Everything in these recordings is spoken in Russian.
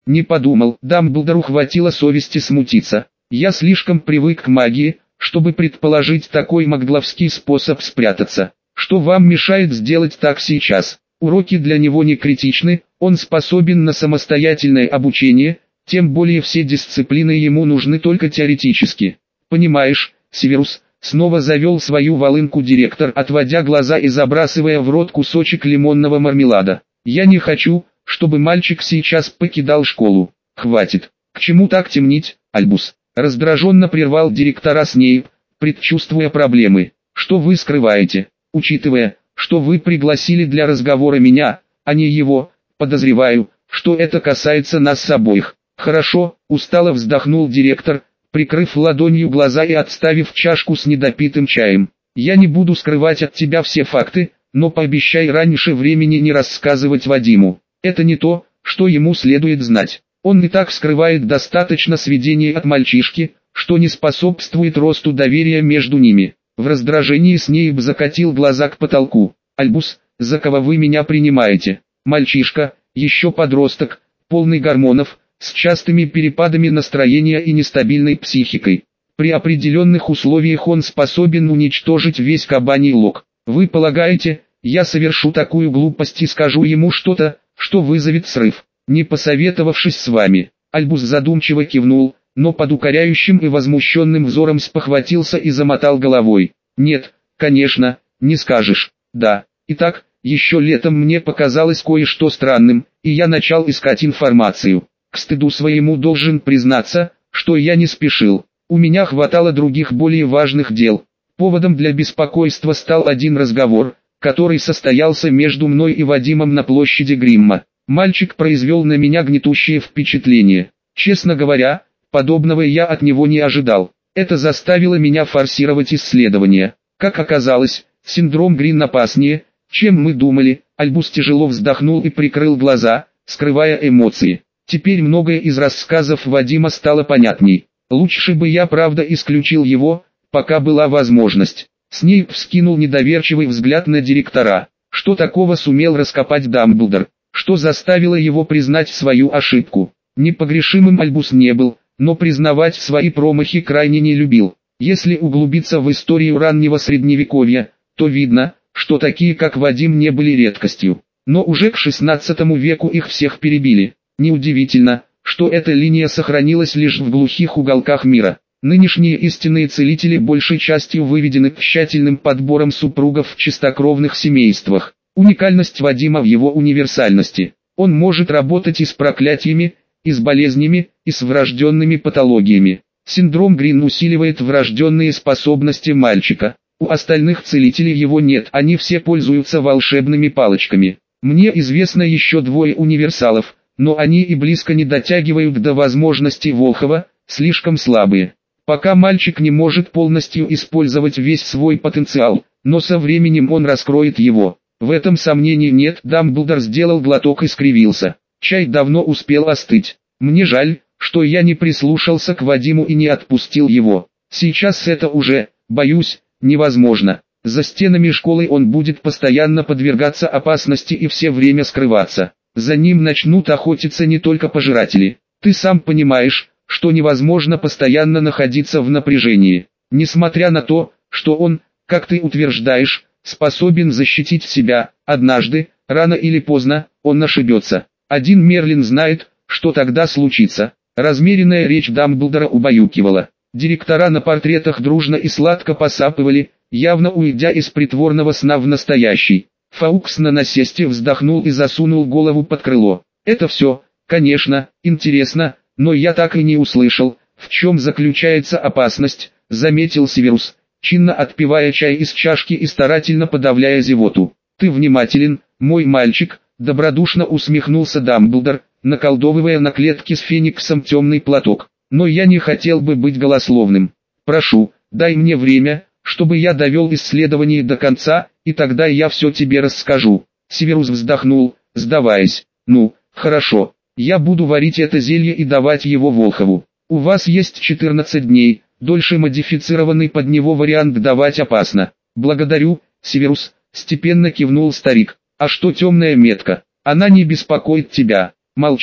Не подумал, Дамблдору хватило совести смутиться. Я слишком привык к магии, чтобы предположить такой магловский способ спрятаться. Что вам мешает сделать так сейчас? Уроки для него не критичны, он способен на самостоятельное обучение, тем более все дисциплины ему нужны только теоретически. Понимаешь, Северус, снова завел свою волынку директор, отводя глаза и забрасывая в рот кусочек лимонного мармелада. Я не хочу, чтобы мальчик сейчас покидал школу. Хватит. К чему так темнить, Альбус? Раздраженно прервал директора Снейп, предчувствуя проблемы. Что вы скрываете? Учитывая, что вы пригласили для разговора меня, а не его, подозреваю, что это касается нас обоих. Хорошо, устало вздохнул директор, прикрыв ладонью глаза и отставив чашку с недопитым чаем. Я не буду скрывать от тебя все факты, но пообещай раньше времени не рассказывать Вадиму. Это не то, что ему следует знать. Он и так скрывает достаточно сведений от мальчишки, что не способствует росту доверия между ними. В раздражении Снейп закатил глаза к потолку. Альбус, за кого вы меня принимаете? Мальчишка, еще подросток, полный гормонов, с частыми перепадами настроения и нестабильной психикой. При определенных условиях он способен уничтожить весь кабаний лог. Вы полагаете, я совершу такую глупость и скажу ему что-то, что вызовет срыв, не посоветовавшись с вами? Альбус задумчиво кивнул, но под укоряющим и возмущенным взором спохватился и замотал головой. Нет, конечно, не скажешь. Да, итак, еще летом мне показалось кое-что странным, и я начал искать информацию. К стыду своему должен признаться, что я не спешил. У меня хватало других более важных дел. Поводом для беспокойства стал один разговор, который состоялся между мной и Вадимом на площади Гримма. Мальчик произвел на меня гнетущее впечатление. Честно говоря, подобного я от него не ожидал. Это заставило меня форсировать исследования. Как оказалось, синдром Грин опаснее, чем мы думали. Альбус тяжело вздохнул и прикрыл глаза, скрывая эмоции. Теперь многое из рассказов Вадима стало понятней. Лучше бы я правда исключил его, пока была возможность. Снейп вскинул недоверчивый взгляд на директора. Что такого сумел раскопать Дамблдор? Что заставило его признать свою ошибку? Непогрешимым Альбус не был, но признавать свои промахи крайне не любил. Если углубиться в историю раннего средневековья, то видно, что такие как Вадим не были редкостью. Но уже к XVI веку их всех перебили. Неудивительно, что эта линия сохранилась лишь в глухих уголках мира. Нынешние истинные целители большей частью выведены к тщательным подбором супругов в чистокровных семействах. Уникальность Вадима в его универсальности. Он может работать и с проклятиями, и с болезнями, и с врожденными патологиями. Синдром Грин усиливает врожденные способности мальчика. У остальных целителей его нет, они все пользуются волшебными палочками. Мне известно еще двое универсалов, но они и близко не дотягивают до возможностей Волхова, слишком слабые. Пока мальчик не может полностью использовать весь свой потенциал, но со временем он раскроет его. В этом сомнений нет. Дамблдор сделал глоток и скривился. Чай давно успел остыть. Мне жаль, что я не прислушался к Вадиму и не отпустил его. Сейчас это уже, боюсь, невозможно. За стенами школы он будет постоянно подвергаться опасности и все время скрываться. За ним начнут охотиться не только пожиратели. Ты сам понимаешь, что невозможно постоянно находиться в напряжении. Несмотря на то, что он, как ты утверждаешь, способен защитить себя, однажды, рано или поздно, он ошибется. Один Мерлин знает, что тогда случится. Размеренная речь Дамблдора убаюкивала. Директора на портретах дружно и сладко посапывали, явно уйдя из притворного сна в настоящий. Фаукс на насесте вздохнул и засунул голову под крыло. Это все, конечно, интересно, но я так и не услышал, в чем заключается опасность, заметил Северус, чинно отпивая чай из чашки и старательно подавляя зевоту. Ты внимателен, мой мальчик, добродушно усмехнулся Дамблдор, наколдовывая на клетке с фениксом темный платок. Но я не хотел бы быть голословным. Прошу, дай мне время, чтобы я довел исследование до конца, и тогда я все тебе расскажу. Северус вздохнул, сдаваясь. Ну, хорошо, я буду варить это зелье и давать его Волхову. У вас есть 14 дней, дольше модифицированный под него вариант давать опасно. Благодарю, Северус, степенно кивнул старик. А что темная метка? Она не беспокоит тебя. Молчит,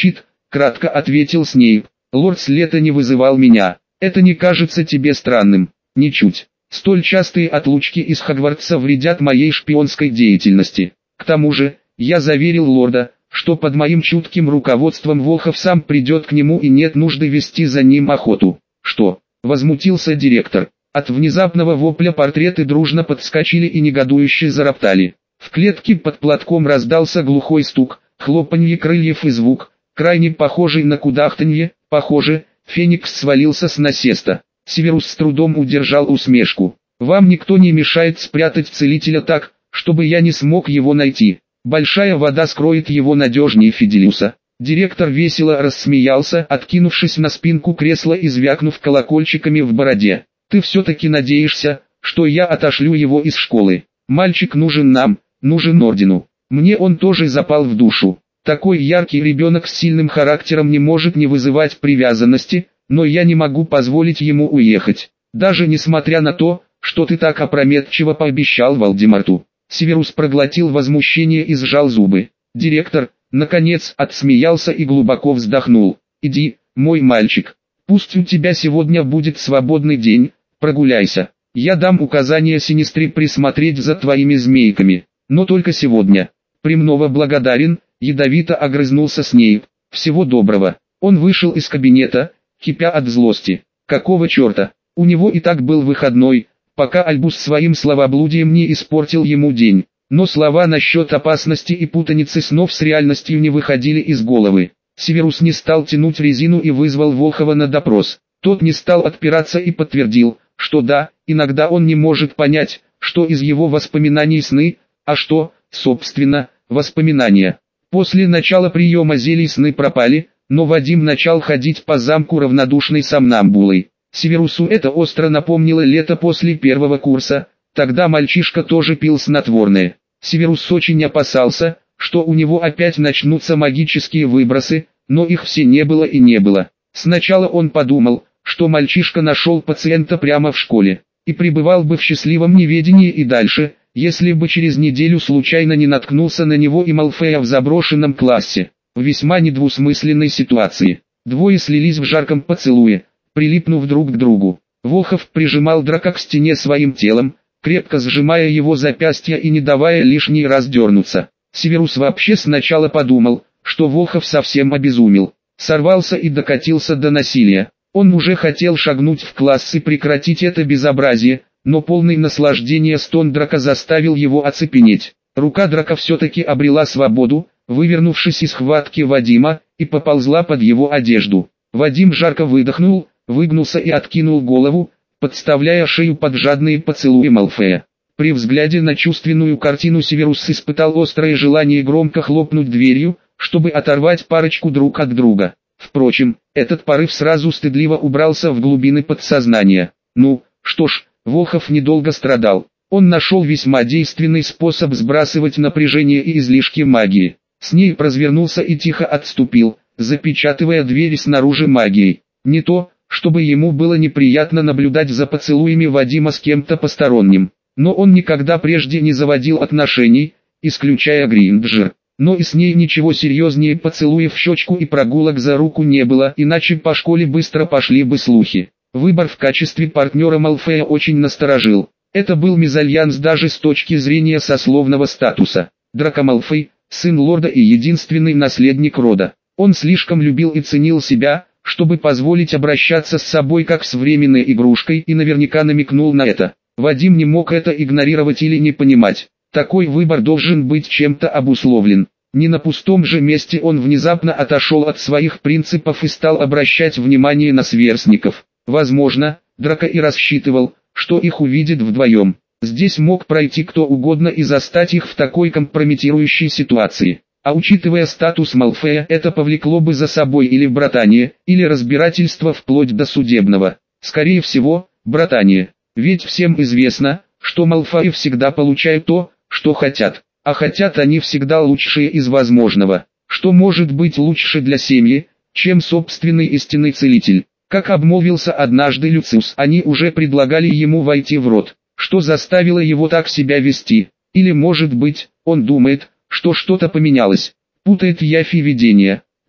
кратко ответил Снейп. Лорд Слета не вызывал меня. Это не кажется тебе странным? Ничуть. Столь частые отлучки из Хогвартса вредят моей шпионской деятельности. К тому же, я заверил лорда, что под моим чутким руководством Волхов сам придет к нему и нет нужды вести за ним охоту. Что? Возмутился директор. От внезапного вопля портреты дружно подскочили и негодующе зароптали. В клетке под платком раздался глухой стук, хлопанье крыльев и звук, крайне похожий на кудахтанье. Похоже, Феникс свалился с насеста. Северус с трудом удержал усмешку. «Вам никто не мешает спрятать целителя так, чтобы я не смог его найти. Большая вода скроет его надежнее Фиделиуса». Директор весело рассмеялся, откинувшись на спинку кресла и звякнув колокольчиками в бороде. «Ты все-таки надеешься, что я отошлю его из школы? Мальчик нужен нам, нужен ордену. Мне он тоже запал в душу. Такой яркий ребенок с сильным характером не может не вызывать привязанности, но я не могу позволить ему уехать. Даже несмотря на то, что ты так опрометчиво пообещал Волдеморту». Северус проглотил возмущение и сжал зубы. Директор, наконец, отсмеялся и глубоко вздохнул. «Иди, мой мальчик. Пусть у тебя сегодня будет свободный день, прогуляйся. Я дам указание Синистре присмотреть за твоими змейками. Но только сегодня». «Премного благодарен», ядовито огрызнулся Снейп. «Всего доброго». Он вышел из кабинета, кипя от злости. Какого черта? У него и так был выходной, пока Альбус своим словоблудием не испортил ему день. Но слова насчет опасности и путаницы снов с реальностью не выходили из головы. Северус не стал тянуть резину и вызвал Волхова на допрос. Тот не стал отпираться и подтвердил, что да, иногда он не может понять, что из его воспоминаний сны, а что, собственно, воспоминания. После начала приема зелий сны пропали, но Вадим начал ходить по замку равнодушной сомнамбулой. Северусу это остро напомнило лето после первого курса, тогда мальчишка тоже пил снотворное. Северус очень опасался, что у него опять начнутся магические выбросы, но их все не было и не было. Сначала он подумал, что мальчишка нашел пациента прямо в школе, и пребывал бы в счастливом неведении и дальше, если бы через неделю случайно не наткнулся на него и Малфея в заброшенном классе. В весьма недвусмысленной ситуации. Двое слились в жарком поцелуе, прилипнув друг к другу. Волхов прижимал Драка к стене своим телом, крепко сжимая его запястья и не давая лишний раз дернуться. Северус вообще сначала подумал, что Волхов совсем обезумел, сорвался и докатился до насилия. Он уже хотел шагнуть в класс и прекратить это безобразие, но полный наслаждения стон Драка заставил его оцепенеть. Рука Драка все-таки обрела свободу, вывернувшись из схватки Вадима, и поползла под его одежду. Вадим жарко выдохнул, выгнулся и откинул голову, подставляя шею под жадные поцелуи Малфея. При взгляде на чувственную картину Северус испытал острое желание громко хлопнуть дверью, чтобы оторвать парочку друг от друга. Впрочем, этот порыв сразу стыдливо убрался в глубины подсознания. Ну, что ж, Волхов недолго страдал. Он нашел весьма действенный способ сбрасывать напряжение и излишки магии. Снейп развернулся и тихо отступил, запечатывая двери снаружи магией. Не то, чтобы ему было неприятно наблюдать за поцелуями Вадима с кем-то посторонним, но он никогда прежде не заводил отношений, исключая Гринджер. Но и с ней ничего серьезнее поцелуев в щечку и прогулок за руку не было, иначе по школе быстро пошли бы слухи. Выбор в качестве партнера Малфея очень насторожил. Это был мезальянс даже с точки зрения сословного статуса. Драко Малфой, сын лорда и единственный наследник рода. Он слишком любил и ценил себя, чтобы позволить обращаться с собой как с временной игрушкой, и наверняка намекнул на это. Вадим не мог это игнорировать или не понимать. Такой выбор должен быть чем-то обусловлен. Не на пустом же месте он внезапно отошел от своих принципов и стал обращать внимание на сверстников. Возможно, Драко и рассчитывал, что их увидит вдвоем. Здесь мог пройти кто угодно и застать их в такой компрометирующей ситуации. А учитывая статус Малфея, это повлекло бы за собой или братание, или разбирательство вплоть до судебного. Скорее всего, братание. Ведь всем известно, что Малфои всегда получают то, что хотят. А хотят они всегда лучшее из возможного. Что может быть лучше для семьи, чем собственный истинный целитель? Как обмолвился однажды Люциус, они уже предлагали ему войти в род. Что заставило его так себя вести? Или может быть, он думает, что что-то поменялось? Путает явь и видение.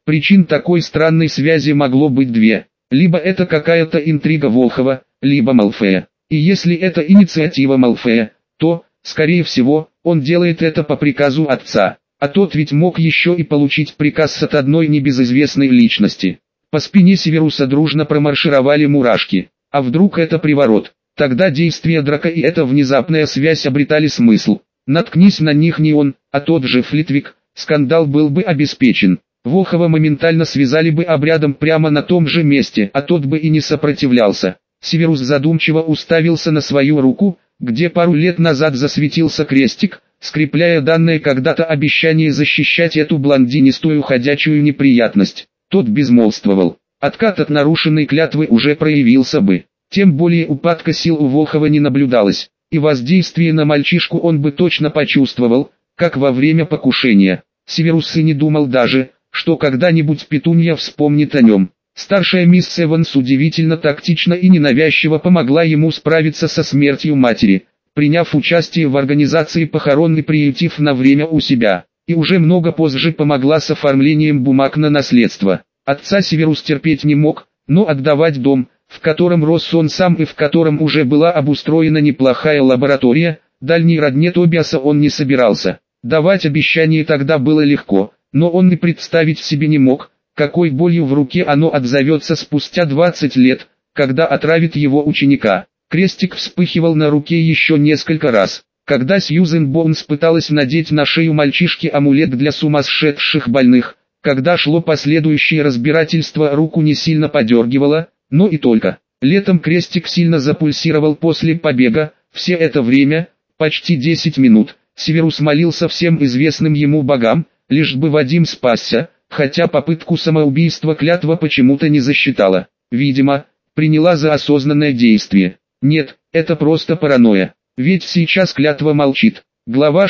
Причин такой странной связи могло быть две. Либо это какая-то интрига Волхова, либо Малфея. И если это инициатива Малфея, то, скорее всего, он делает это по приказу отца. А тот ведь мог еще и получить приказ от одной небезызвестной личности. По спине Северуса дружно промаршировали мурашки. А вдруг это приворот? Тогда действия Драка и эта внезапная связь обретали смысл. Наткнись на них не он, а тот же Флитвик, скандал был бы обеспечен. Волхова моментально связали бы обрядом прямо на том же месте, а тот бы и не сопротивлялся. Северус задумчиво уставился на свою руку, где пару лет назад засветился крестик, скрепляя данное когда-то обещание защищать эту блондинистую ходячую неприятность. Тот безмолвствовал. Откат от нарушенной клятвы уже проявился бы. Тем более упадка сил у Волхова не наблюдалось, и воздействие на мальчишку он бы точно почувствовал, как во время покушения. Северус и не думал даже, что когда-нибудь Петунья вспомнит о нем. Старшая мисс Эванс удивительно тактично и ненавязчиво помогла ему справиться со смертью матери, приняв участие в организации похорон и приютив на время у себя, и уже много позже помогла с оформлением бумаг на наследство. Отца Северус терпеть не мог, но отдавать дом, в котором рос он сам и в котором уже была обустроена неплохая лаборатория, дальней родне Тобиаса он не собирался. Давать обещание тогда было легко, но он и представить себе не мог, какой болью в руке оно отзовется спустя 20 лет, когда отравит его ученика. Крестик вспыхивал на руке еще несколько раз. Когда Сьюзен Боунс пыталась надеть на шею мальчишки амулет для сумасшедших больных, когда шло последующее разбирательство, руку не сильно подергивало, но и только. Летом крестик сильно запульсировал после побега. Все это время, почти 10 минут, Северус молился всем известным ему богам, лишь бы Вадим спасся, хотя попытку самоубийства клятва почему-то не засчитала. Видимо, приняла за осознанное действие. Нет, это просто паранойя. Ведь сейчас клятва молчит. Глава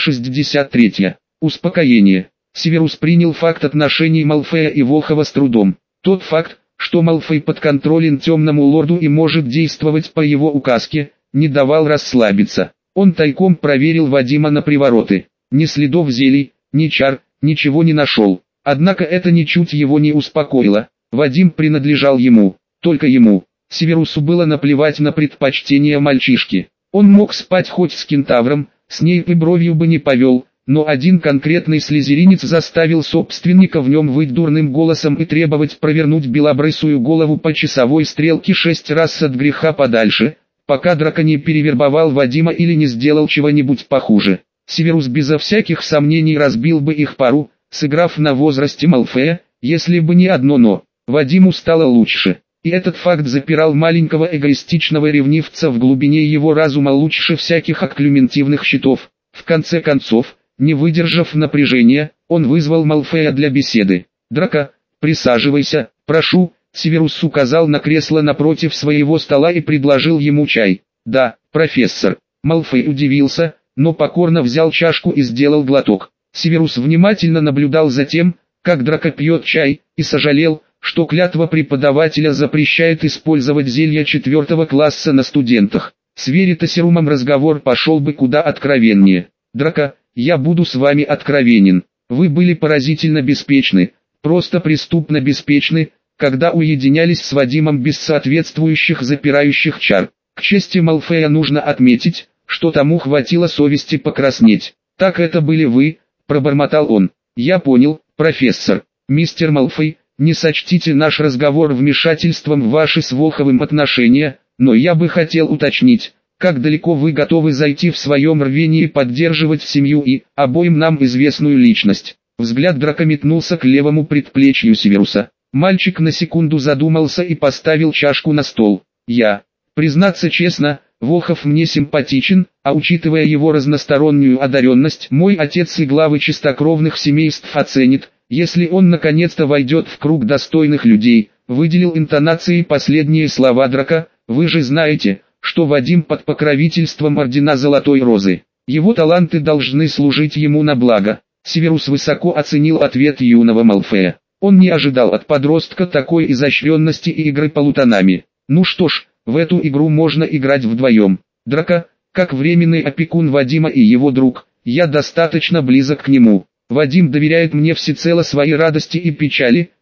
63. Успокоение. Северус принял факт отношений Малфея и Волхова с трудом. Тот факт, что Малфей подконтролен темному лорду и может действовать по его указке, не давал расслабиться. Он тайком проверил Вадима на привороты. Ни следов зелий, ни чар, ничего не нашел. Однако это ничуть его не успокоило. Вадим принадлежал ему, только ему. Северусу было наплевать на предпочтения мальчишки. Он мог спать хоть с кентавром, с ней и бровью бы не повел, но один конкретный слизеринец заставил собственника в нем выть дурным голосом и требовать провернуть белобрысую голову по часовой стрелке 6 раз от греха подальше, пока Драко не перевербовал Вадима или не сделал чего-нибудь похуже. Северус безо всяких сомнений разбил бы их пару, сыграв на возрасте Малфея, если бы не одно «но». Вадиму стало лучше. И этот факт запирал маленького эгоистичного ревнивца в глубине его разума лучше всяких окклюментивных щитов. В конце концов, не выдержав напряжения, он вызвал Малфея для беседы. «Драко, присаживайся, прошу», Северус указал на кресло напротив своего стола и предложил ему чай. «Да, профессор». Малфей удивился, но покорно взял чашку и сделал глоток. Северус внимательно наблюдал за тем, как Драко пьет чай, и сожалел, что клятва преподавателя запрещает использовать зелья 4 класса на студентах. С Веритасерумом разговор пошел бы куда откровеннее. «Драко, я буду с вами откровенен. Вы были поразительно беспечны, просто преступно беспечны, когда уединялись с Вадимом без соответствующих запирающих чар. К чести Малфея нужно отметить, что тому хватило совести покраснеть. Так это были вы», — пробормотал он. «Я понял, профессор. Мистер Малфей, не сочтите наш разговор вмешательством в ваши с Волховым отношения, но я бы хотел уточнить, как далеко вы готовы зайти в своем рвении поддерживать семью и обоим нам известную личность». Взгляд Драко метнулся к левому предплечью Северуса. Мальчик на секунду задумался и поставил чашку на стол. Признаться честно, Волхов мне симпатичен, а учитывая его разностороннюю одаренность, мой отец и главы чистокровных семейств оценит, если он наконец-то войдет в круг достойных людей», — выделил интонацией последние слова Драко. «Вы же знаете, что Вадим под покровительством Ордена Золотой Розы. Его таланты должны служить ему на благо». Северус высоко оценил ответ юного Малфея. Он не ожидал от подростка такой изощренности и игры полутонами. «Ну что ж, в эту игру можно играть вдвоем. Драко, как временный опекун Вадима и его друг, я достаточно близок к нему. Вадим доверяет мне всецело свои радости и печали,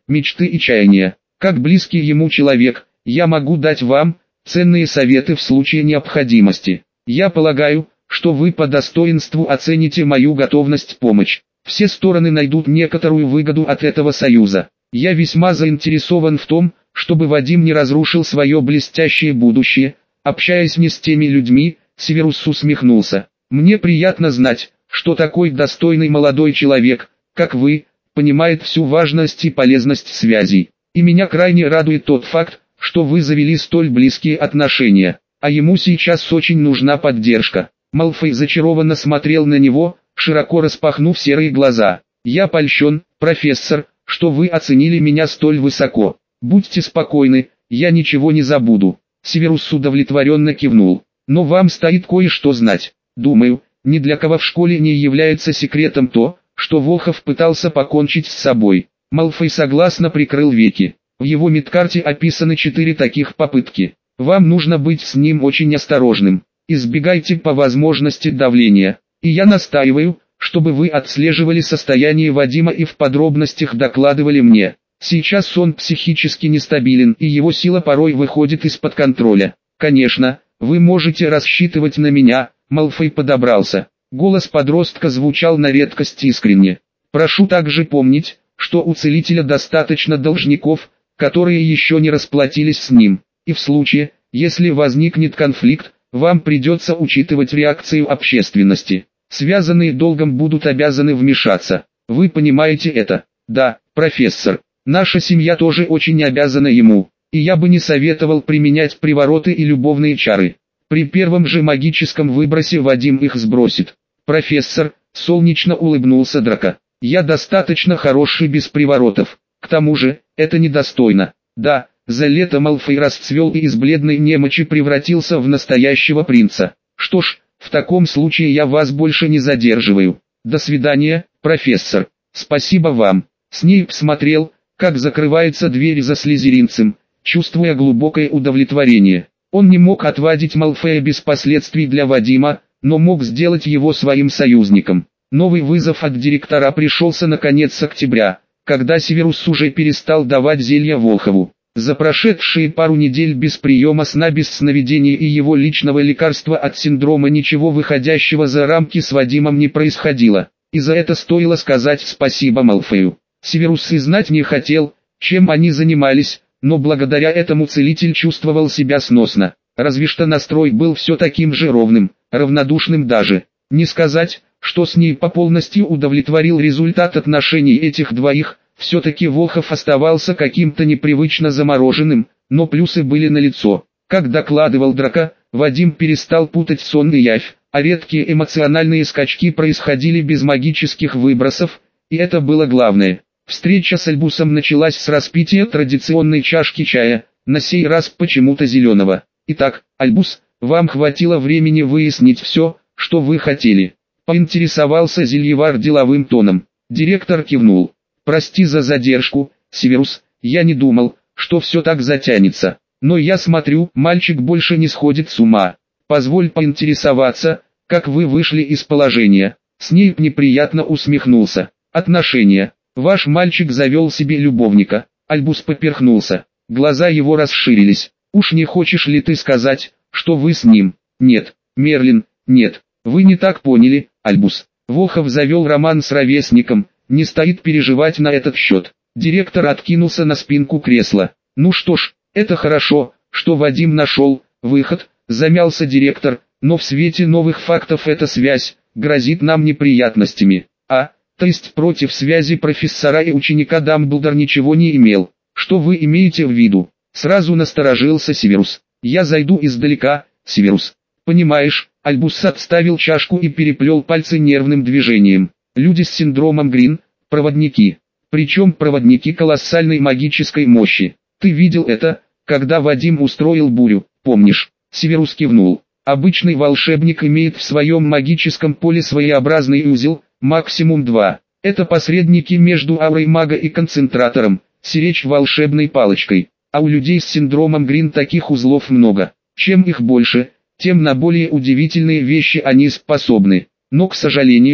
мечты и чаяния. Как близкий ему человек, я могу дать вам ценные советы в случае необходимости. Я полагаю, что вы по достоинству оцените мою готовность помочь. Все стороны найдут некоторую выгоду от этого союза. Я весьма заинтересован в том, чтобы Вадим не разрушил свое блестящее будущее, общаясь не с теми людьми. Северус усмехнулся. Мне приятно знать, что такой достойный молодой человек, как вы, понимает всю важность и полезность связей. И меня крайне радует тот факт, что вы завели столь близкие отношения, а ему сейчас очень нужна поддержка. Малфой зачарованно смотрел на него, широко распахнув серые глаза. «Я польщен, профессор, что вы оценили меня столь высоко. Будьте спокойны, я ничего не забуду». Северус удовлетворенно кивнул. «Но вам стоит кое-что знать. Думаю, ни для кого в школе не является секретом то, что Волхов пытался покончить с собой». Малфой согласно прикрыл веки. В его медкарте описаны 4 таких попытки. Вам нужно быть с ним очень осторожным. Избегайте по возможности давления. И я настаиваю, чтобы вы отслеживали состояние Вадима и в подробностях докладывали мне. Сейчас он психически нестабилен и его сила порой выходит из-под контроля. Конечно, вы можете рассчитывать на меня. Малфой подобрался. Голос подростка звучал на редкость искренне. Прошу также помнить, что у целителя достаточно должников, которые еще не расплатились с ним. И в случае, если возникнет конфликт, вам придется учитывать реакцию общественности. Связанные долгом будут обязаны вмешаться. Вы понимаете это? Да, профессор. Наша семья тоже очень обязана ему. И я бы не советовал применять привороты и любовные чары. При первом же магическом выбросе Вадим их сбросит. Профессор, солнечно улыбнулся Драко. Я достаточно хороший без приворотов. К тому же, это недостойно. Да, за лето Малфой расцвел и из бледной немочи превратился в настоящего принца. Что ж, в таком случае я вас больше не задерживаю. До свидания, профессор. Спасибо вам. Снейп смотрел, как закрывается дверь за слизеринцем, чувствуя глубокое удовлетворение. Он не мог отвадить Малфоя без последствий для Вадима, но мог сделать его своим союзником. Новый вызов от директора пришелся на конец октября, когда Северус уже перестал давать зелья Волхову. За прошедшие пару недель без приема сна, без сновидений и его личного лекарства от синдрома ничего выходящего за рамки с Вадимом не происходило. И за это стоило сказать спасибо Малфою. Северус и знать не хотел, чем они занимались, но благодаря этому целитель чувствовал себя сносно. Разве что настрой был все таким же ровным, равнодушным даже. Не сказать, что с ней полностью удовлетворил результат отношений этих двоих. Все-таки Волхов оставался каким-то непривычно замороженным, но плюсы были налицо. Как докладывал Драко, Вадим перестал путать сон и явь, а редкие эмоциональные скачки происходили без магических выбросов, и это было главное. Встреча с Альбусом началась с распития традиционной чашки чая, на сей раз почему-то зеленого. Итак, Альбус, вам хватило времени выяснить все, что вы хотели. Поинтересовался зельевар деловым тоном. Директор кивнул. Прости за задержку, Северус, я не думал, что все так затянется. Но я смотрю, мальчик больше не сходит с ума. Позволь поинтересоваться, как вы вышли из положения. Снейп неприятно усмехнулся. Отношения. Ваш мальчик завел себе любовника. Альбус поперхнулся. Глаза его расширились. Уж не хочешь ли ты сказать, что вы с ним? Нет, Мерлин, нет. Вы не так поняли, Альбус. Волхов завел роман с ровесником. Не стоит переживать на этот счет. Директор откинулся на спинку кресла. Ну что ж, это хорошо, что Вадим нашел выход, замялся директор, но в свете новых фактов эта связь грозит нам неприятностями. То есть против связи профессора и ученика Дамблдор ничего не имел. Что вы имеете в виду? Сразу насторожился Северус. Я зайду издалека, Северус. Понимаешь, Альбус отставил чашку и переплел пальцы нервным движением. Люди с синдромом Грин – проводники. Причем проводники колоссальной магической мощи. Ты видел это, когда Вадим устроил бурю, помнишь? Северус кивнул. Обычный волшебник имеет в своем магическом поле своеобразный узел, максимум 2. Это посредники между аурой мага и концентратором, сиречь волшебной палочкой. А у людей с синдромом Грин таких узлов много. Чем их больше, тем на более удивительные вещи они способны. Но, к сожалению,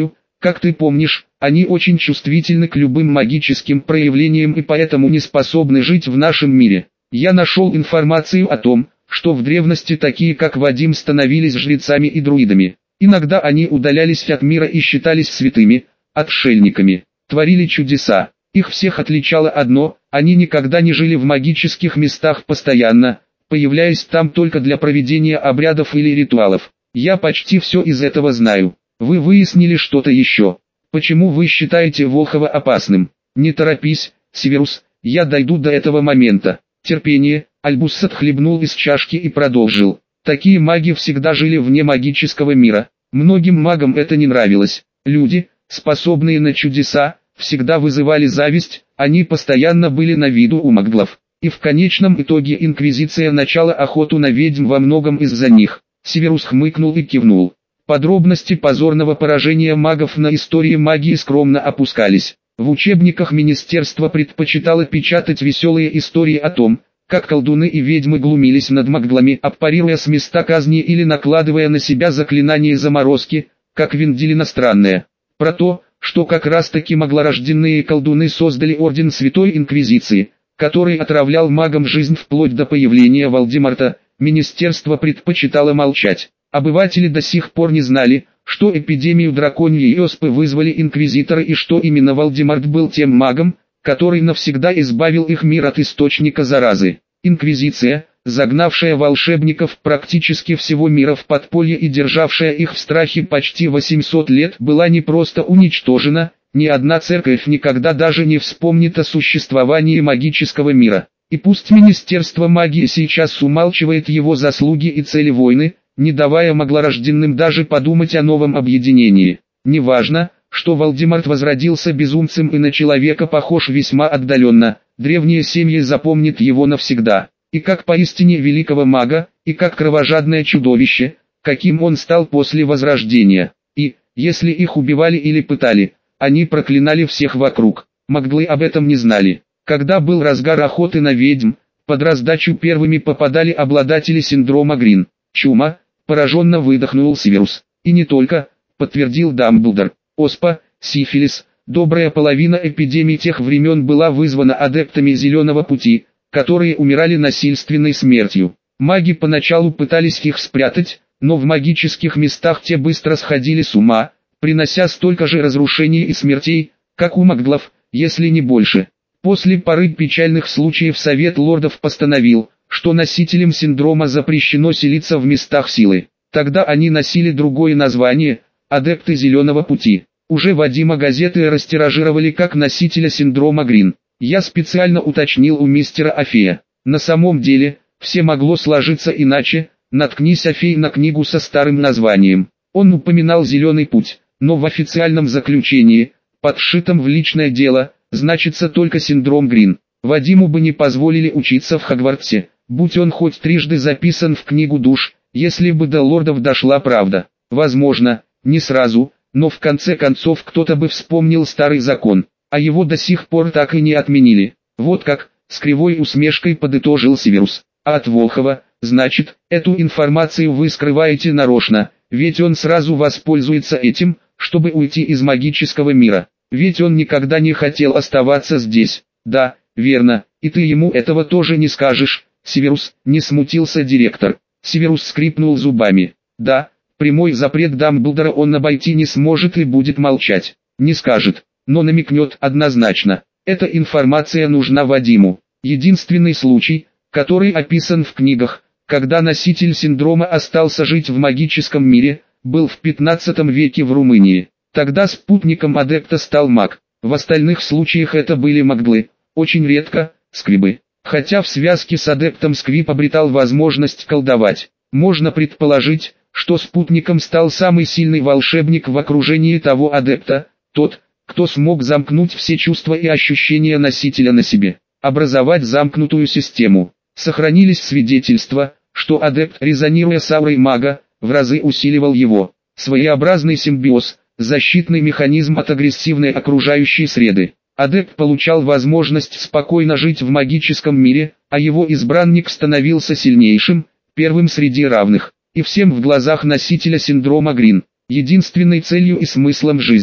Как ты помнишь, они очень чувствительны к любым магическим проявлениям и поэтому не способны жить в нашем мире. Я нашел информацию о том, что в древности такие как Вадим становились жрецами и друидами. Иногда они удалялись от мира и считались святыми, отшельниками, творили чудеса. Их всех отличало одно: они никогда не жили в магических местах постоянно, появляясь там только для проведения обрядов или ритуалов. Я почти все из этого знаю. Вы выяснили что-то еще? Почему вы считаете Волхова опасным? Не торопись, Северус, я дойду до этого момента. Терпение. Альбус отхлебнул из чашки и продолжил. Такие маги всегда жили вне магического мира. Многим магам это не нравилось. Люди, способные на чудеса, всегда вызывали зависть, они постоянно были на виду у маглов. И в конечном итоге Инквизиция начала охоту на ведьм во многом из-за них. Северус хмыкнул и кивнул. Подробности позорного поражения магов на истории магии скромно опускались. В учебниках министерство предпочитало печатать веселые истории о том, как колдуны и ведьмы глумились над маглами, аппарируя с места казни или накладывая на себя заклинания заморозки, как Венделина странное. Про то, что как раз таки маглорожденные колдуны создали орден Святой Инквизиции, который отравлял магам жизнь вплоть до появления Волдемарта, министерство предпочитало молчать. Обыватели до сих пор не знали, что эпидемию драконьей оспы вызвали инквизиторы и что именно Волдемарт был тем магом, который навсегда избавил их мир от источника заразы. Инквизиция, загнавшая волшебников практически всего мира в подполье и державшая их в страхе почти 800 лет, была не просто уничтожена, ни одна церковь никогда даже не вспомнит о существовании магического мира. И пусть Министерство магии сейчас умалчивает его заслуги и цели войны, не давая маглорожденным даже подумать о новом объединении. Неважно, что Волдемарт возродился безумцем и на человека похож весьма отдаленно, древние семьи запомнят его навсегда. И как поистине великого мага, и как кровожадное чудовище, каким он стал после возрождения. И, если их убивали или пытали, они проклинали всех вокруг. Маглы об этом не знали. Когда был разгар охоты на ведьм, под раздачу первыми попадали обладатели синдрома Грин. Чума, пораженно выдохнул Северус. И не только, подтвердил Дамблдор. Оспа, сифилис, добрая половина эпидемий тех времен была вызвана адептами Зеленого Пути, которые умирали насильственной смертью. Маги поначалу пытались их спрятать, но в магических местах те быстро сходили с ума, принося столько же разрушений и смертей, как у маглов, если не больше. После пары печальных случаев Совет Лордов постановил, что носителям синдрома запрещено селиться в местах силы. Тогда они носили другое название – адепты Зеленого Пути. Уже Вадима газеты растиражировали как носителя синдрома Грин. Я специально уточнил у мистера Афея. На самом деле, все могло сложиться иначе, наткнись Афей на книгу со старым названием. Он упоминал Зеленый Путь, но в официальном заключении, подшитом в личное дело, значится только синдром Грин. Вадиму бы не позволили учиться в Хогвартсе, будь он хоть трижды записан в книгу душ, если бы до лордов дошла правда. Возможно, не сразу, но в конце концов кто-то бы вспомнил старый закон, а его до сих пор так и не отменили. Вот как, с кривой усмешкой подытожил Северус. А от Волхова, значит, эту информацию вы скрываете нарочно, ведь он сразу воспользуется этим, чтобы уйти из магического мира. Ведь он никогда не хотел оставаться здесь. Да, верно, и ты ему этого тоже не скажешь, Северус, не смутился директор. Северус скрипнул зубами. Да, прямой запрет Дамблдора он обойти не сможет и будет молчать. Не скажет, но намекнет однозначно. Эта информация нужна Вадиму. Единственный случай, который описан в книгах, когда носитель синдрома остался жить в магическом мире, был в 15 веке в Румынии. Тогда спутником адепта стал маг. В остальных случаях это были маглы, очень редко, сквибы. Хотя в связке с адептом сквиб обретал возможность колдовать. Можно предположить, что спутником стал самый сильный волшебник в окружении того адепта, тот, кто смог замкнуть все чувства и ощущения носителя на себе, образовать замкнутую систему. Сохранились свидетельства, что адепт, резонируя с аурой мага, в разы усиливал его. Своеобразный симбиоз, защитный механизм от агрессивной окружающей среды. Адепт получал возможность спокойно жить в магическом мире, а его избранник становился сильнейшим, первым среди равных, и всем в глазах носителя синдрома Грин, единственной целью и смыслом жизни.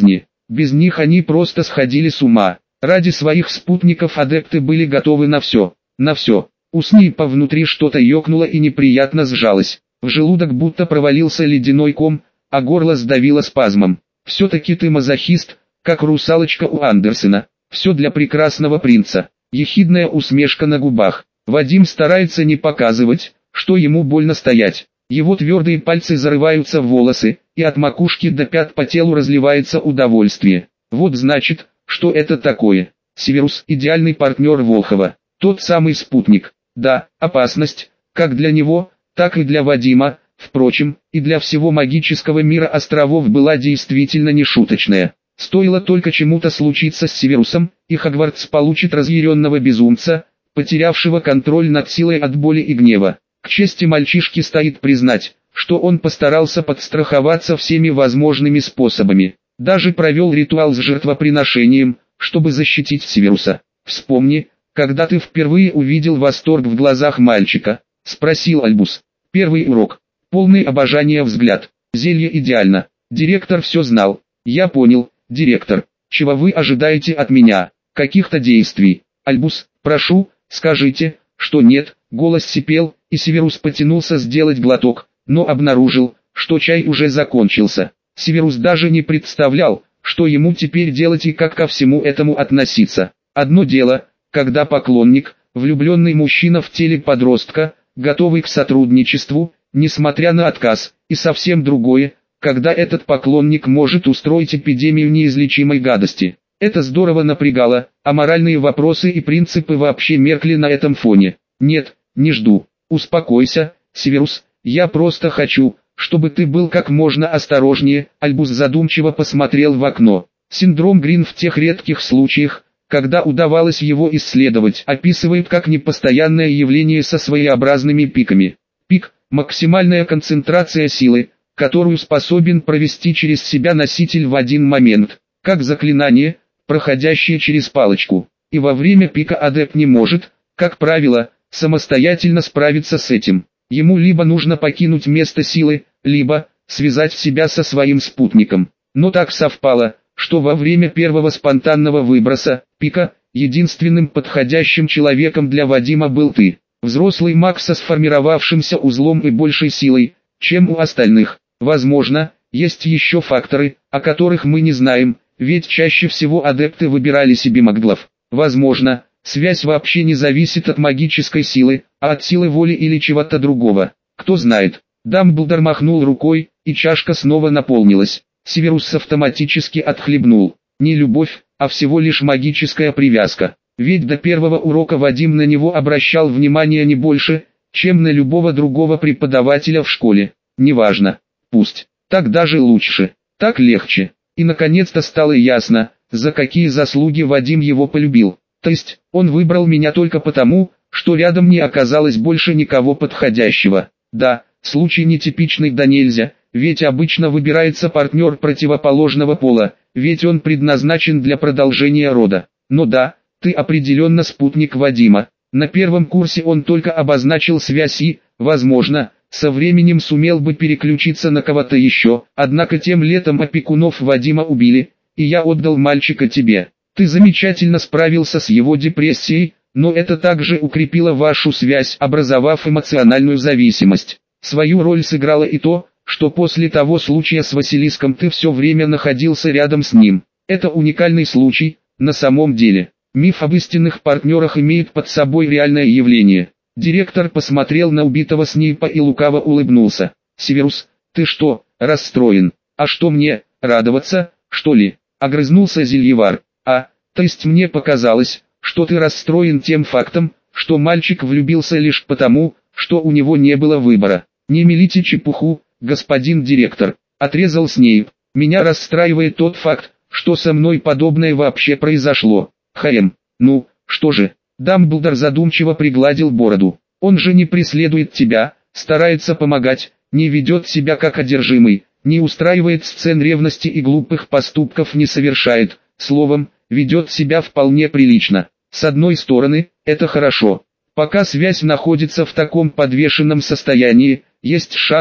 Без них они просто сходили с ума. Ради своих спутников адепты были готовы на все. На все. У Снейпа внутри что-то ёкнуло и неприятно сжалось. В желудок будто провалился ледяной ком, а горло сдавило спазмом. «Все-таки ты мазохист, как русалочка у Андерсена. Все для прекрасного принца». Ехидная усмешка на губах. Вадим старается не показывать, что ему больно стоять. Его твердые пальцы зарываются в волосы, и от макушки до пят по телу разливается удовольствие. Вот значит, что это такое. Северус – идеальный партнер Волхова. Тот самый спутник. Да, опасность, как для него, так и для Вадима. Впрочем, и для всего магического мира островов была действительно нешуточная. Стоило только чему-то случиться с Северусом, и Хогвартс получит разъяренного безумца, потерявшего контроль над силой от боли и гнева. К чести мальчишки стоит признать, что он постарался подстраховаться всеми возможными способами. Даже провел ритуал с жертвоприношением, чтобы защитить Северуса. «Вспомни, когда ты впервые увидел восторг в глазах мальчика?» – спросил Альбус. «Первый урок. Полный обожания взгляд. Зелье идеально. Директор все знал». «Я понял, директор. Чего вы ожидаете от меня? Каких-то действий?» «Альбус, прошу, скажите, что нет». Голос сипел, и Северус потянулся сделать глоток, но обнаружил, что чай уже закончился. Северус даже не представлял, что ему теперь делать и как ко всему этому относиться. Одно дело, когда поклонник, влюбленный мужчина в теле подростка, готовый к сотрудничеству, несмотря на отказ, и совсем другое, когда этот поклонник может устроить эпидемию неизлечимой гадости. Это здорово напрягало, а моральные вопросы и принципы вообще меркли на этом фоне. «Нет, не жду. Успокойся, Северус, я просто хочу, чтобы ты был как можно осторожнее». Альбус задумчиво посмотрел в окно. Синдром Грин в тех редких случаях, когда удавалось его исследовать, описывает как непостоянное явление со своеобразными пиками. Пик – максимальная концентрация силы, которую способен провести через себя носитель в один момент, как заклинание, проходящее через палочку. И во время пика адепт не может, как правило, самостоятельно справиться с этим. Ему либо нужно покинуть место силы, либо связать себя со своим спутником. Но так совпало, что во время первого спонтанного выброса, пика, единственным подходящим человеком для Вадима был ты. Взрослый маг со сформировавшимся узлом и большей силой, чем у остальных. Возможно, есть еще факторы, о которых мы не знаем, ведь чаще всего адепты выбирали себе маглов. Возможно, связь вообще не зависит от магической силы, а от силы воли или чего-то другого. Кто знает. Дамблдор махнул рукой, и чашка снова наполнилась. Северус автоматически отхлебнул. Не любовь, а всего лишь магическая привязка. Ведь до первого урока Вадим на него обращал внимание не больше, чем на любого другого преподавателя в школе. Неважно. Пусть. Так даже лучше. Так легче. И наконец-то стало ясно, за какие заслуги Вадим его полюбил. То есть, он выбрал меня только потому, что рядом не оказалось больше никого подходящего. Да, случай нетипичный да нельзя, ведь обычно выбирается партнер противоположного пола, ведь он предназначен для продолжения рода. Но да, ты определенно спутник Вадима. На первом курсе он только обозначил связь и, возможно, со временем сумел бы переключиться на кого-то еще, однако тем летом опекунов Вадима убили, и я отдал мальчика тебе. Ты замечательно справился с его депрессией, но это также укрепило вашу связь, образовав эмоциональную зависимость. Свою роль сыграло и то, что после того случая с Василиском ты все время находился рядом с ним. Это уникальный случай, на самом деле. Миф об истинных партнерах имеет под собой реальное явление. Директор посмотрел на убитого Снейпа и лукаво улыбнулся. «Северус, ты что, расстроен? А что мне, радоваться, что ли?» Огрызнулся Зельевар. То есть мне показалось, что ты расстроен тем фактом, что мальчик влюбился лишь потому, что у него не было выбора. Не мелите чепуху, господин директор, отрезал Снейп. Меня расстраивает тот факт, что со мной подобное вообще произошло. Ну, что же? Дамблдор задумчиво пригладил бороду. Он же не преследует тебя, старается помогать, не ведет себя как одержимый, не устраивает сцен ревности и глупых поступков не совершает, словом, ведет себя вполне прилично. С одной стороны, это хорошо. Пока связь находится в таком подвешенном состоянии, есть шанс,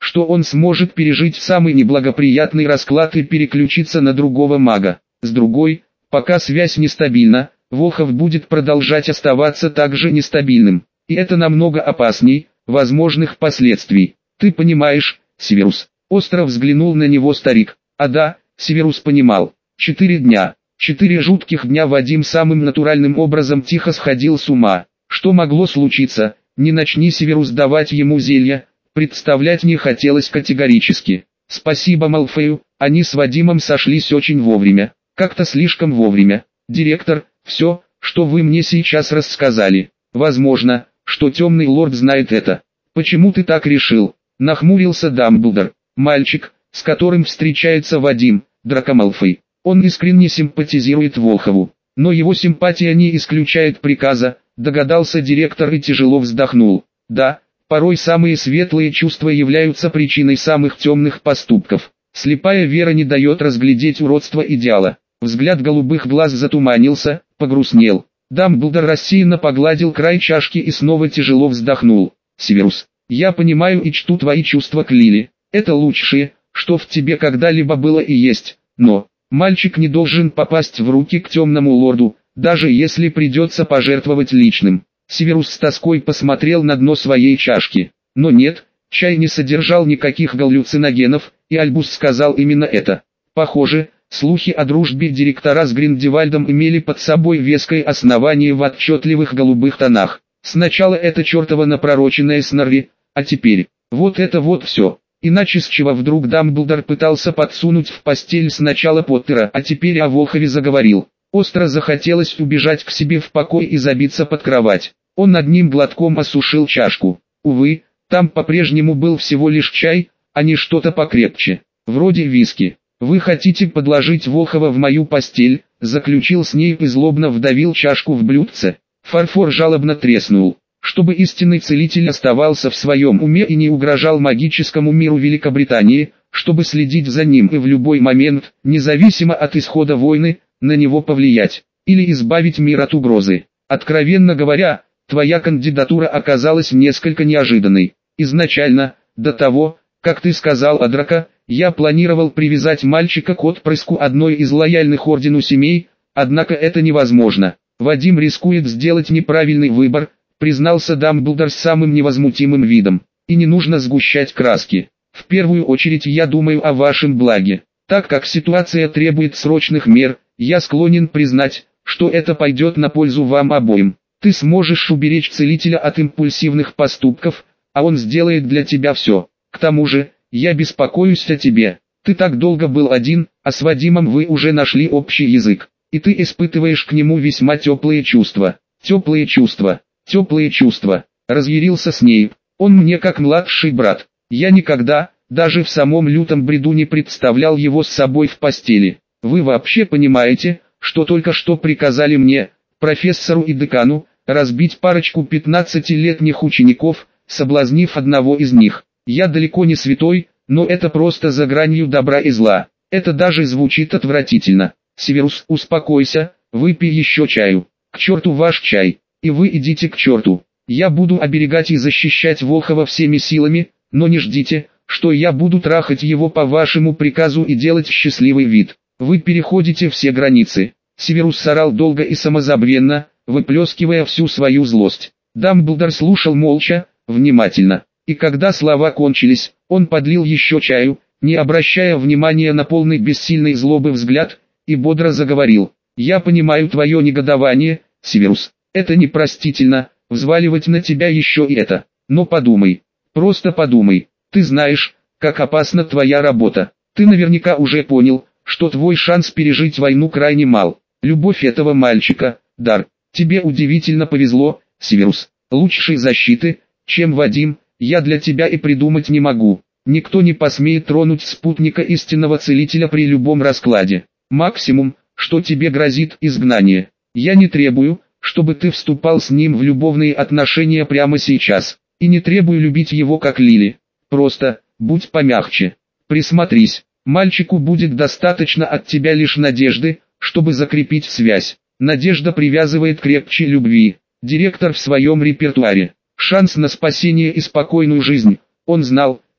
что он сможет пережить самый неблагоприятный расклад и переключиться на другого мага. С другой, пока связь нестабильна, Волхов будет продолжать оставаться также нестабильным. И это намного опасней возможных последствий. Ты понимаешь, Северус? Остро взглянул на него старик. А да, Северус понимал. 4 дня. 4 жутких дня Вадим самым натуральным образом тихо сходил с ума. Что могло случиться? Не начни Северус давать ему зелья, представлять не хотелось категорически. Спасибо Малфею, они с Вадимом сошлись очень вовремя. Как-то слишком вовремя. Директор, все, что вы мне сейчас рассказали. Возможно, что темный лорд знает это. Почему ты так решил? Нахмурился Дамблдор. Мальчик, с которым встречается Вадим, Драко Малфой. Он искренне симпатизирует Волхову. Но его симпатия не исключает приказа, догадался директор и тяжело вздохнул. Да, порой самые светлые чувства являются причиной самых темных поступков. Слепая вера не дает разглядеть уродство идеала. Взгляд голубых глаз затуманился, погрустнел. Дамблдор рассеянно погладил край чашки и снова тяжело вздохнул. Северус, я понимаю и чту твои чувства к Лили. Это лучшее, что в тебе когда-либо было и есть. Но, мальчик не должен попасть в руки к темному лорду, даже если придется пожертвовать личным. Северус с тоской посмотрел на дно своей чашки. Но нет, чай не содержал никаких галлюциногенов, и Альбус сказал именно это. Похоже, слухи о дружбе директора с Гриндевальдом имели под собой веское основание в отчетливых голубых тонах. Сначала это чертово напророченное Снорри, а теперь, вот это вот все. Иначе с чего вдруг Дамблдор пытался подсунуть в постель сначала Поттера, а теперь о Волхове заговорил. Остро захотелось убежать к себе в покой и забиться под кровать. Он одним глотком осушил чашку. Увы, там по-прежнему был всего лишь чай, а не что-то покрепче, вроде виски. «Вы хотите подложить Волхова в мою постель?» Заключил с ней и злобно вдавил чашку в блюдце. Фарфор жалобно треснул. Чтобы истинный целитель оставался в своем уме и не угрожал магическому миру Великобритании, чтобы следить за ним и в любой момент, независимо от исхода войны, на него повлиять, или избавить мир от угрозы. Откровенно говоря, твоя кандидатура оказалась несколько неожиданной. Изначально, до того, как ты сказал о Драко, я планировал привязать мальчика к отпрыску одной из лояльных ордену семей, однако это невозможно. Вадим рискует сделать неправильный выбор, признался Дамблдор с самым невозмутимым видом. И не нужно сгущать краски. В первую очередь я думаю о вашем благе. Так как ситуация требует срочных мер, я склонен признать, что это пойдет на пользу вам обоим. Ты сможешь уберечь целителя от импульсивных поступков, а он сделает для тебя все. К тому же, я беспокоюсь о тебе. Ты так долго был один, а с Вадимом вы уже нашли общий язык. И ты испытываешь к нему весьма теплые чувства. Теплые чувства, теплые чувства. Разъярился Снейп. Он мне как младший брат. Я никогда, даже в самом лютом бреду не представлял его с собой в постели. Вы вообще понимаете, что только что приказали мне, профессору и декану, разбить парочку 15-летних учеников, соблазнив одного из них. Я далеко не святой, но это просто за гранью добра и зла. Это даже звучит отвратительно. Северус, успокойся, выпей еще чаю. К черту ваш чай, и вы идите к черту. Я буду оберегать и защищать Волхова всеми силами, но не ждите, что я буду трахать его по вашему приказу и делать счастливый вид. Вы переходите все границы. Северус орал долго и самозабвенно, выплескивая всю свою злость. Дамблдор слушал молча, внимательно. И когда слова кончились, он подлил еще чаю, не обращая внимания на полный бессильной злобы взгляд, и бодро заговорил. «Я понимаю твое негодование, Северус. Это непростительно, взваливать на тебя еще и это. Но подумай, просто подумай. Ты знаешь, как опасна твоя работа. Ты наверняка уже понял, что твой шанс пережить войну крайне мал. Любовь этого мальчика, дар. Тебе удивительно повезло, Северус. Лучшей защиты, чем Вадим, я для тебя и придумать не могу. Никто не посмеет тронуть спутника истинного целителя при любом раскладе. Максимум, что тебе грозит изгнание. Я не требую, чтобы ты вступал с ним в любовные отношения прямо сейчас. И не требую любить его как Лили. Просто, будь помягче. Присмотрись. Мальчику будет достаточно от тебя лишь надежды, чтобы закрепить связь. Надежда привязывает крепче любви. Директор в своем репертуаре. Шанс на спасение и спокойную жизнь. Он знал,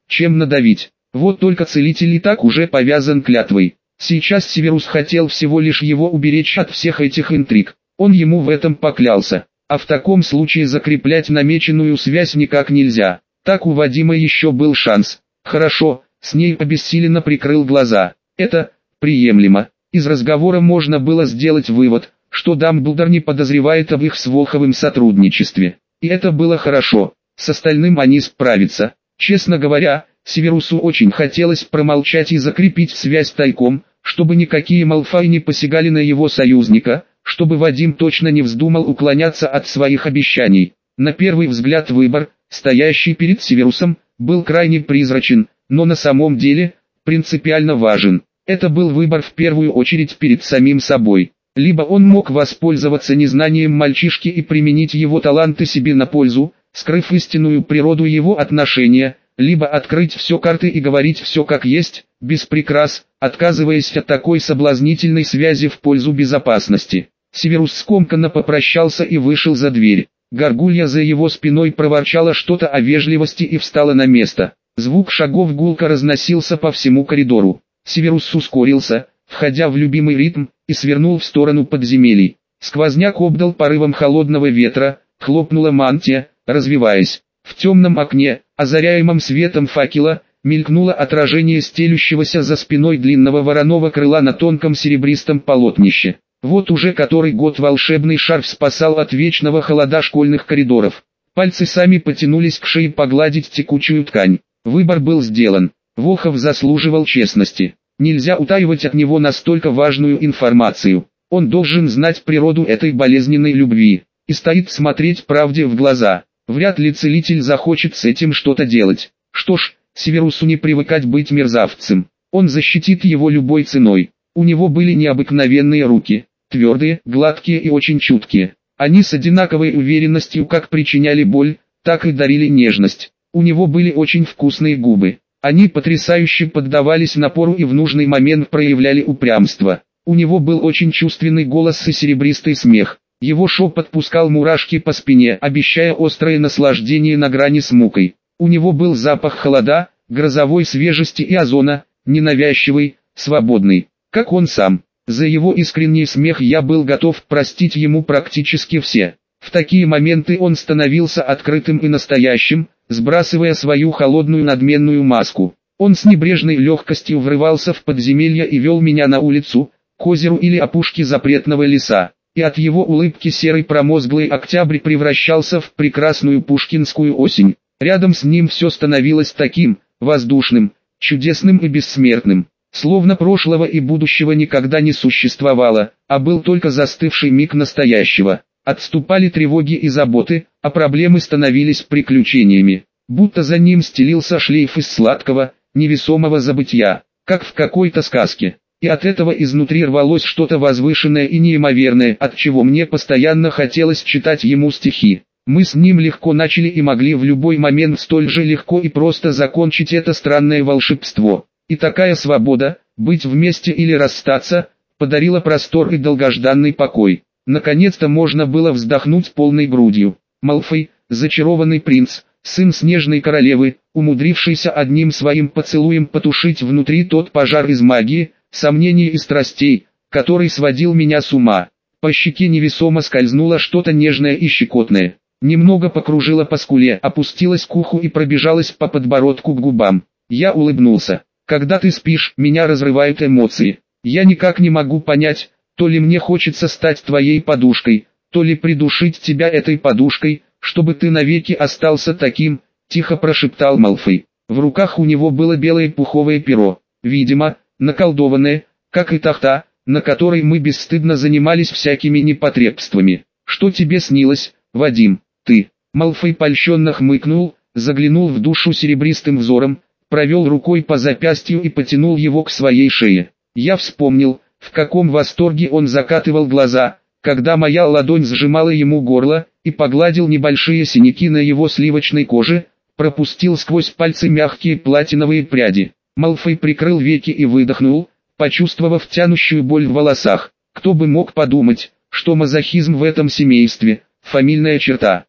чем надавить. Вот только целитель и так уже повязан клятвой. Сейчас Северус хотел всего лишь его уберечь от всех этих интриг. Он ему в этом поклялся. А в таком случае закреплять намеченную связь никак нельзя. Так у Вадима еще был шанс. Хорошо, с ней обессиленно прикрыл глаза. Это приемлемо. Из разговора можно было сделать вывод, что Дамблдор не подозревает об их с Волховым сотрудничестве. И это было хорошо. С остальным они справятся. Честно говоря, Северусу очень хотелось промолчать и закрепить связь тайком, чтобы никакие Малфой не посягали на его союзника, чтобы Вадим точно не вздумал уклоняться от своих обещаний. На первый взгляд выбор, стоящий перед Северусом, был крайне призрачен, но на самом деле, принципиально важен. Это был выбор в первую очередь перед самим собой. Либо он мог воспользоваться незнанием мальчишки и применить его таланты себе на пользу, скрыв истинную природу его отношения, либо открыть все карты и говорить все как есть, без прикрас, отказываясь от такой соблазнительной связи в пользу безопасности. Северус скомканно попрощался и вышел за дверь. Горгулья за его спиной проворчала что-то о вежливости и встала на место. Звук шагов гулко разносился по всему коридору. Северус ускорился, входя в любимый ритм, и свернул в сторону подземелий. Сквозняк обдал порывом холодного ветра, хлопнула мантия, развиваясь. В темном окне, озаряемом светом факела, мелькнуло отражение стелющегося за спиной длинного вороного крыла на тонком серебристом полотнище. Вот уже который год волшебный шарф спасал от вечного холода школьных коридоров. Пальцы сами потянулись к шее погладить текучую ткань. Выбор был сделан. Волхов заслуживал честности. Нельзя утаивать от него настолько важную информацию. Он должен знать природу этой болезненной любви. И стоит смотреть правде в глаза. Вряд ли целитель захочет с этим что-то делать. Что ж, Северусу не привыкать быть мерзавцем. Он защитит его любой ценой. У него были необыкновенные руки. Твердые, гладкие и очень чуткие. Они с одинаковой уверенностью как причиняли боль, так и дарили нежность. У него были очень вкусные губы. Они потрясающе поддавались напору и в нужный момент проявляли упрямство. У него был очень чувственный голос и серебристый смех. Его шепот пускал мурашки по спине, обещая острое наслаждение на грани с мукой. У него был запах холода, грозовой свежести и озона, ненавязчивый, свободный, как он сам. За его искренний смех я был готов простить ему практически все. В такие моменты он становился открытым и настоящим, сбрасывая свою холодную надменную маску. Он с небрежной легкостью врывался в подземелье и вел меня на улицу, к озеру или опушке запретного леса. И от его улыбки серый промозглый октябрь превращался в прекрасную пушкинскую осень. Рядом с ним все становилось таким, воздушным, чудесным и бессмертным. Словно прошлого и будущего никогда не существовало, а был только застывший миг настоящего. Отступали тревоги и заботы, а проблемы становились приключениями. Будто за ним стелился шлейф из сладкого, невесомого забытья, как в какой-то сказке. И от этого изнутри рвалось что-то возвышенное и неимоверное, от чего мне постоянно хотелось читать ему стихи. Мы с ним легко начали и могли в любой момент столь же легко и просто закончить это странное волшебство. И такая свобода, быть вместе или расстаться, подарила простор и долгожданный покой. Наконец-то можно было вздохнуть полной грудью. Малфой, зачарованный принц, сын снежной королевы, умудрившийся одним своим поцелуем потушить внутри тот пожар из магии, сомнений и страстей, который сводил меня с ума. По щеке невесомо скользнуло что-то нежное и щекотное. Немного покружило по скуле, опустилось к уху и пробежалось по подбородку к губам. Я улыбнулся. Когда ты спишь, меня разрывают эмоции. Я никак не могу понять, то ли мне хочется стать твоей подушкой, то ли придушить тебя этой подушкой, чтобы ты навеки остался таким, тихо прошептал Малфой. В руках у него было белое пуховое перо, видимо, наколдованное, как и тахта, на которой мы бесстыдно занимались всякими непотребствами. Что тебе снилось, Вадим? Ты? Малфой польщенно хмыкнул, заглянул в душу серебристым взором, провел рукой по запястью и потянул его к своей шее. Я вспомнил, в каком восторге он закатывал глаза, когда моя ладонь сжимала ему горло, и погладил небольшие синяки на его сливочной коже, пропустил сквозь пальцы мягкие платиновые пряди. Малфой прикрыл веки и выдохнул, почувствовав тянущую боль в волосах. Кто бы мог подумать, что мазохизм в этом семействе – фамильная черта.